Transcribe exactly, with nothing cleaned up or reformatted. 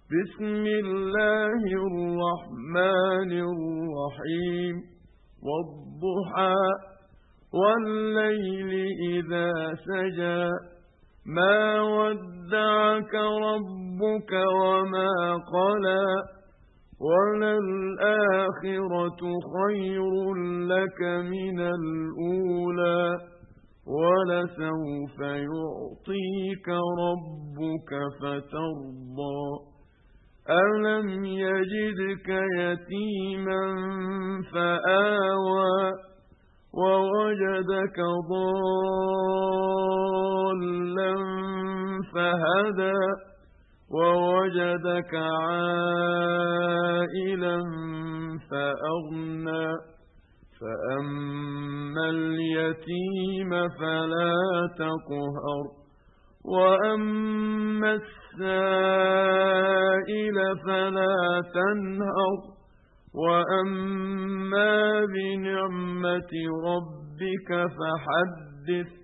بسم الله الرحمن الرحيم والضحى والليل إذا سجى ما ودعك ربك وما قلى وللآخرة خير لك من الأولى ولسوف يعطيك ربك فترضى ألم يجدك يتيما فآوى ووجدك ضالا فهدى ووجدك عائلا فأغنى فأما اليتيم فلا تقهر وأما السائل فلا تنهر وأما بنعمة ربك فحدث